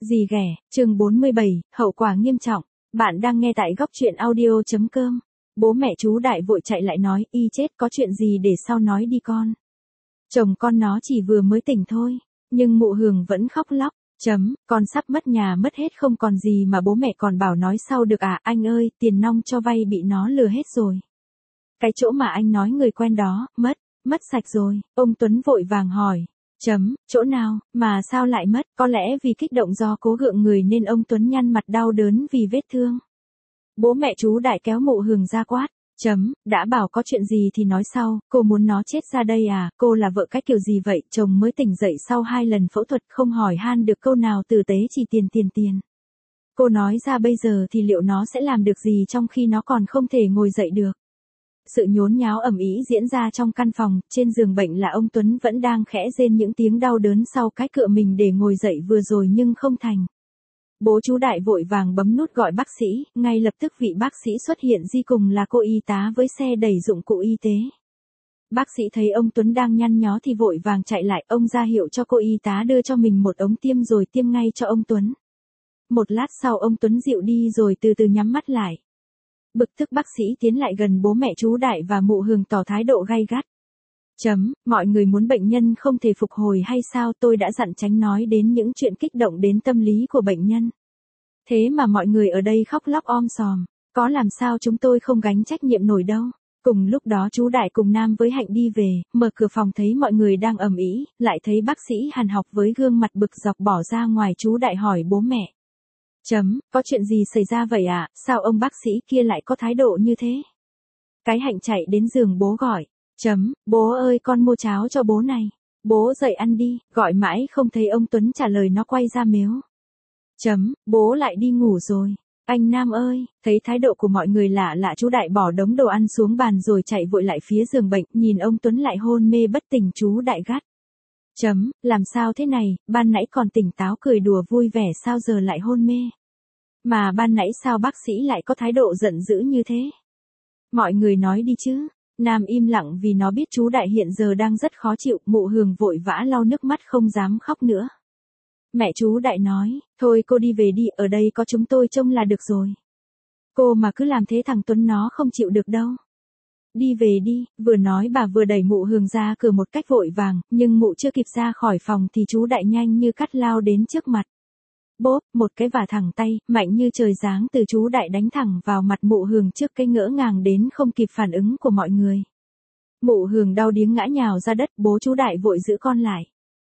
Gì ghẻ, chương 47, hậu quả nghiêm trọng. Bạn đang nghe tại góc truyện audio.com. Bố mẹ chú Đại vội chạy lại nói, y chết, có chuyện gì để sau nói đi con. Chồng con nó chỉ vừa mới tỉnh thôi, nhưng mụ Hường vẫn khóc lóc. Con sắp mất nhà mất hết không còn gì mà bố mẹ còn bảo nói sau được à, anh ơi, tiền nong cho vay bị nó lừa hết rồi. Cái chỗ mà anh nói người quen đó, mất sạch rồi, ông Tuấn vội vàng hỏi. Chỗ nào, mà sao lại mất, có lẽ vì kích động do cố gượng người nên ông Tuấn nhăn mặt đau đớn vì vết thương. Bố mẹ chú Đại kéo mụ Hường ra quát. Đã bảo có chuyện gì thì nói sau, cô muốn nó chết ra đây à, cô là vợ cái kiểu gì vậy, chồng mới tỉnh dậy sau 2 lần phẫu thuật không hỏi han được câu nào tử tế chỉ tiền. Cô nói ra bây giờ thì liệu nó sẽ làm được gì trong khi nó còn không thể ngồi dậy được. Sự nhốn nháo ầm ĩ diễn ra trong căn phòng, trên giường bệnh là ông Tuấn vẫn đang khẽ rên những tiếng đau đớn sau cái cựa mình để ngồi dậy vừa rồi nhưng không thành. Bố chú Đại vội vàng bấm nút gọi bác sĩ, ngay lập tức vị bác sĩ xuất hiện đi cùng là cô y tá với xe đẩy dụng cụ y tế. Bác sĩ thấy ông Tuấn đang nhăn nhó thì vội vàng chạy lại, ông ra hiệu cho cô y tá đưa cho mình một ống tiêm rồi tiêm ngay cho ông Tuấn. Một lát sau ông Tuấn dịu đi rồi từ từ nhắm mắt lại. Bực tức bác sĩ tiến lại gần bố mẹ chú Đại và mụ Hường tỏ thái độ gay gắt. Mọi người muốn bệnh nhân không thể phục hồi hay sao, tôi đã dặn tránh nói đến những chuyện kích động đến tâm lý của bệnh nhân. Thế mà mọi người ở đây khóc lóc om sòm, có làm sao chúng tôi không gánh trách nhiệm nổi đâu. Cùng lúc đó chú Đại cùng Nam với Hạnh đi về, mở cửa phòng thấy mọi người đang ầm ĩ, lại thấy bác sĩ Hàn Học với gương mặt bực dọc bỏ ra ngoài. Chú Đại hỏi bố mẹ. Có chuyện gì xảy ra vậy ạ, sao ông bác sĩ kia lại có thái độ như thế? Cái Hạnh chạy đến giường bố gọi. Bố ơi, con mua cháo cho bố này. Bố dậy ăn đi, gọi mãi không thấy ông Tuấn trả lời, nó quay ra mếu. Bố lại đi ngủ rồi. Anh Nam ơi, thấy thái độ của mọi người lạ lạ, chú Đại bỏ đống đồ ăn xuống bàn rồi chạy vội lại phía giường bệnh, nhìn ông Tuấn lại hôn mê bất tỉnh. Chú Đại gắt. Làm sao thế này, ban nãy còn tỉnh táo cười đùa vui vẻ sao giờ lại hôn mê? Mà ban nãy sao bác sĩ lại có thái độ giận dữ như thế? Mọi người nói đi chứ. Nam im lặng vì nó biết chú Đại hiện giờ đang rất khó chịu. Mụ Hường vội vã lau nước mắt không dám khóc nữa. Mẹ chú Đại nói, thôi cô đi về đi, ở đây có chúng tôi trông là được rồi. Cô mà cứ làm thế thằng Tuấn nó không chịu được đâu. Đi về đi, vừa nói bà vừa đẩy mụ Hường ra cửa một cách vội vàng, nhưng mụ chưa kịp ra khỏi phòng thì chú Đại nhanh như cắt lao đến trước mặt. Bốp, một cái vả thẳng tay, mạnh như trời giáng từ chú Đại đánh thẳng vào mặt mụ Hường trước cái ngỡ ngàng đến không kịp phản ứng của mọi người. Mụ Hường đau điếng ngã nhào ra đất, bố chú Đại vội giữ con lại.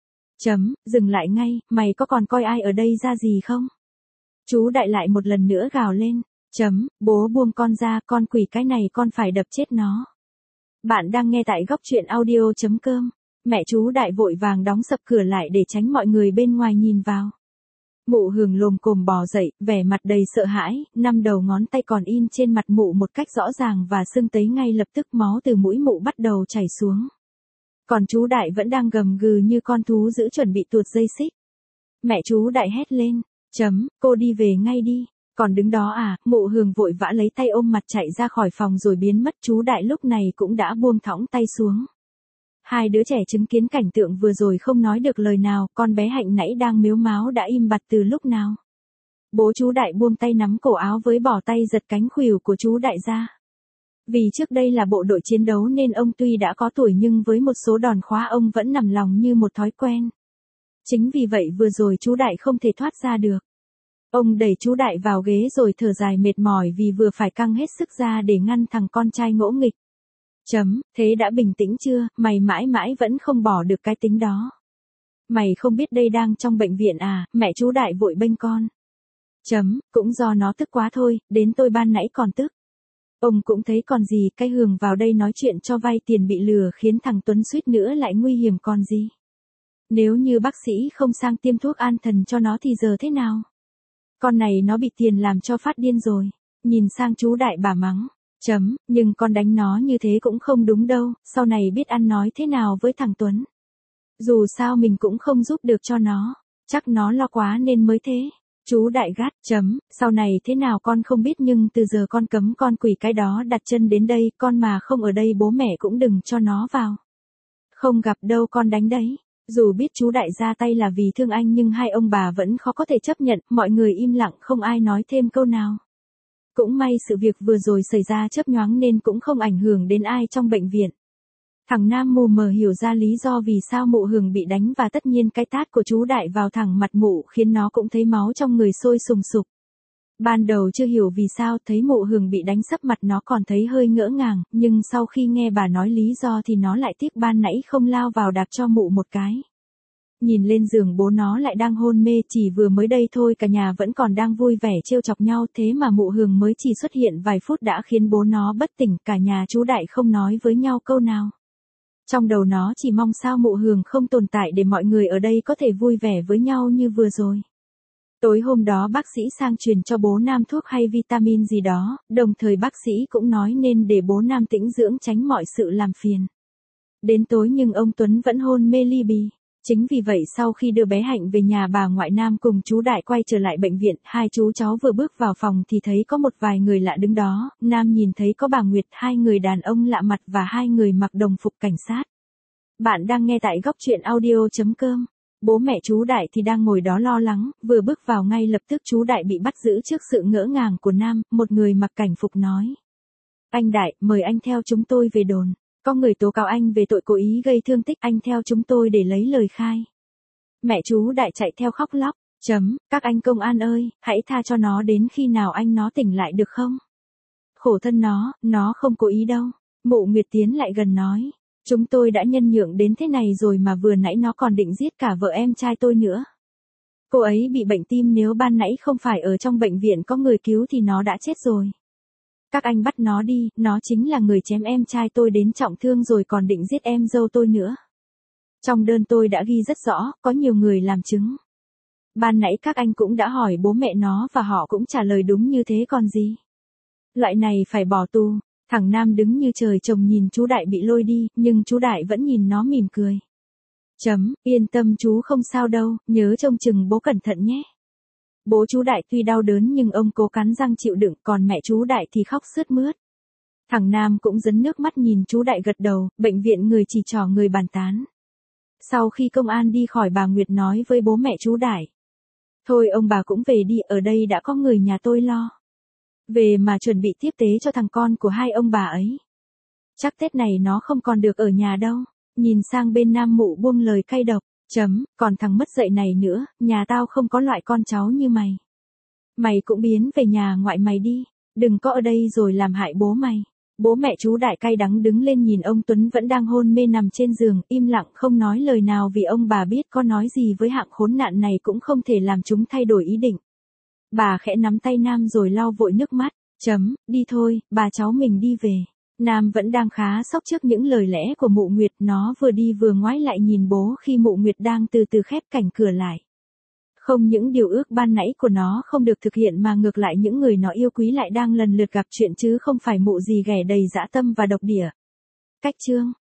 Dừng lại ngay, mày có còn coi ai ở đây ra gì không? Chú Đại lại một lần nữa gào lên. Bố buông con ra, con quỷ cái này con phải đập chết nó. Bạn đang nghe tại góc truyện audio.com. Mẹ chú Đại vội vàng đóng sập cửa lại để tránh mọi người bên ngoài nhìn vào. Mụ Hường lồm cồm bò dậy, vẻ mặt đầy sợ hãi, 5 đầu ngón tay còn in trên mặt mụ một cách rõ ràng và sưng tấy, ngay lập tức máu từ mũi mụ bắt đầu chảy xuống. Còn chú Đại vẫn đang gầm gừ như con thú dữ chuẩn bị tuột dây xích. Mẹ chú Đại hét lên. Cô đi về ngay đi. Còn đứng đó à, mụ Hường vội vã lấy tay ôm mặt chạy ra khỏi phòng rồi biến mất. Chú Đại lúc này cũng đã buông thõng tay xuống. Hai đứa trẻ chứng kiến cảnh tượng vừa rồi không nói được lời nào, con bé Hạnh nãy đang mếu máo đã im bặt từ lúc nào. Bố chú Đại buông tay nắm cổ áo với bỏ tay giật cánh khuỷu của chú Đại ra. Vì trước đây là bộ đội chiến đấu nên ông tuy đã có tuổi nhưng với một số đòn khóa ông vẫn nằm lòng như một thói quen. Chính vì vậy vừa rồi chú Đại không thể thoát ra được. Ông đẩy chú Đại vào ghế rồi thở dài mệt mỏi vì vừa phải căng hết sức ra để ngăn thằng con trai ngỗ nghịch. Thế đã bình tĩnh chưa, mày mãi mãi vẫn không bỏ được cái tính đó. Mày không biết đây đang trong bệnh viện à, mẹ chú Đại vội bênh con. Cũng do nó tức quá thôi, đến tôi ban nãy còn tức. Ông cũng thấy còn gì, cái Hường vào đây nói chuyện cho vay tiền bị lừa khiến thằng Tuấn suýt nữa lại nguy hiểm còn gì. Nếu như bác sĩ không sang tiêm thuốc an thần cho nó thì giờ thế nào? Con này nó bị tiền làm cho phát điên rồi. Nhìn sang chú Đại bà mắng. Nhưng con đánh nó như thế cũng không đúng đâu, sau này biết ăn nói thế nào với thằng Tuấn. Dù sao mình cũng không giúp được cho nó, chắc nó lo quá nên mới thế. Chú Đại gắt. Sau này thế nào con không biết nhưng từ giờ con cấm con quỷ cái đó đặt chân đến đây, con mà không ở đây bố mẹ cũng đừng cho nó vào. Không gặp đâu con đánh đấy. Dù biết chú Đại ra tay là vì thương anh nhưng hai ông bà vẫn khó có thể chấp nhận, mọi người im lặng không ai nói thêm câu nào. Cũng may sự việc vừa rồi xảy ra chớp nhoáng nên cũng không ảnh hưởng đến ai trong bệnh viện. Thằng Nam mù mờ hiểu ra lý do vì sao mụ Hường bị đánh và tất nhiên cái tát của chú Đại vào thẳng mặt mụ khiến nó cũng thấy máu trong người sôi sùng sục. Ban đầu chưa hiểu vì sao thấy mụ Hường bị đánh sấp mặt nó còn thấy hơi ngỡ ngàng, nhưng sau khi nghe bà nói lý do thì nó lại tiếc ban nãy không lao vào đạp cho mụ một cái. Nhìn lên giường bố nó lại đang hôn mê, chỉ vừa mới đây thôi cả nhà vẫn còn đang vui vẻ trêu chọc nhau, thế mà mụ Hường mới chỉ xuất hiện vài phút đã khiến bố nó bất tỉnh, cả nhà chú Đại không nói với nhau câu nào. Trong đầu nó chỉ mong sao mụ Hường không tồn tại để mọi người ở đây có thể vui vẻ với nhau như vừa rồi. Tối hôm đó bác sĩ sang truyền cho bố Nam thuốc hay vitamin gì đó, đồng thời bác sĩ cũng nói nên để bố Nam tĩnh dưỡng tránh mọi sự làm phiền. Đến tối nhưng ông Tuấn vẫn hôn mê li bì. Chính vì vậy sau khi đưa bé Hạnh về nhà bà ngoại Nam cùng chú Đại quay trở lại bệnh viện, hai chú cháu vừa bước vào phòng thì thấy có một vài người lạ đứng đó. Nam nhìn thấy có bà Nguyệt, hai người đàn ông lạ mặt và hai người mặc đồng phục cảnh sát. Bạn đang nghe tại góc truyện audio.com. Bố mẹ chú Đại thì đang ngồi đó lo lắng, vừa bước vào ngay lập tức chú Đại bị bắt giữ trước sự ngỡ ngàng của Nam, một người mặc cảnh phục nói. Anh Đại, mời anh theo chúng tôi về đồn. Có người tố cáo anh về tội cố ý gây thương tích, anh theo chúng tôi để lấy lời khai. Mẹ chú Đại chạy theo khóc lóc, các anh công an ơi, hãy tha cho nó đến khi nào anh nó tỉnh lại được không? Khổ thân nó không cố ý đâu. Mụ Nguyệt tiến lại gần nói. Chúng tôi đã nhân nhượng đến thế này rồi mà vừa nãy nó còn định giết cả vợ em trai tôi nữa. Cô ấy bị bệnh tim, nếu ban nãy không phải ở trong bệnh viện có người cứu thì nó đã chết rồi. Các anh bắt nó đi, nó chính là người chém em trai tôi đến trọng thương rồi còn định giết em dâu tôi nữa. Trong đơn tôi đã ghi rất rõ, có nhiều người làm chứng. Ban nãy các anh cũng đã hỏi bố mẹ nó và họ cũng trả lời đúng như thế còn gì. Loại này phải bỏ tù. Thằng Nam đứng như trời trồng nhìn chú Đại bị lôi đi, nhưng chú Đại vẫn nhìn nó mỉm cười. Yên tâm chú không sao đâu, nhớ trông chừng bố cẩn thận nhé. Bố chú Đại tuy đau đớn nhưng ông cố cắn răng chịu đựng, còn mẹ chú Đại thì khóc sướt mướt. Thằng Nam cũng dấn nước mắt nhìn chú Đại gật đầu, bệnh viện người chỉ trò người bàn tán. Sau khi công an đi khỏi bà Nguyệt nói với bố mẹ chú Đại. Thôi ông bà cũng về đi, ở đây đã có người nhà tôi lo. Về mà chuẩn bị tiếp tế cho thằng con của hai ông bà ấy. Chắc Tết này nó không còn được ở nhà đâu. Nhìn sang bên Nam mụ buông lời cay độc. Còn thằng mất dạy này nữa, nhà tao không có loại con cháu như mày. Mày cũng biến về nhà ngoại mày đi. Đừng có ở đây rồi làm hại bố mày. Bố mẹ chú Đại cay đắng đứng lên nhìn ông Tuấn vẫn đang hôn mê nằm trên giường, im lặng không nói lời nào vì ông bà biết có nói gì với hạng khốn nạn này cũng không thể làm chúng thay đổi ý định. Bà khẽ nắm tay Nam rồi lau vội nước mắt. Đi thôi, bà cháu mình đi về. Nam vẫn đang khá sốc trước những lời lẽ của mụ Nguyệt, nó vừa đi vừa ngoái lại nhìn bố khi mụ Nguyệt đang từ từ khép cảnh cửa lại. Không những điều ước ban nãy của nó không được thực hiện mà ngược lại những người nó yêu quý lại đang lần lượt gặp chuyện chứ không phải mụ gì ghẻ đầy dã tâm và độc địa. Cách chương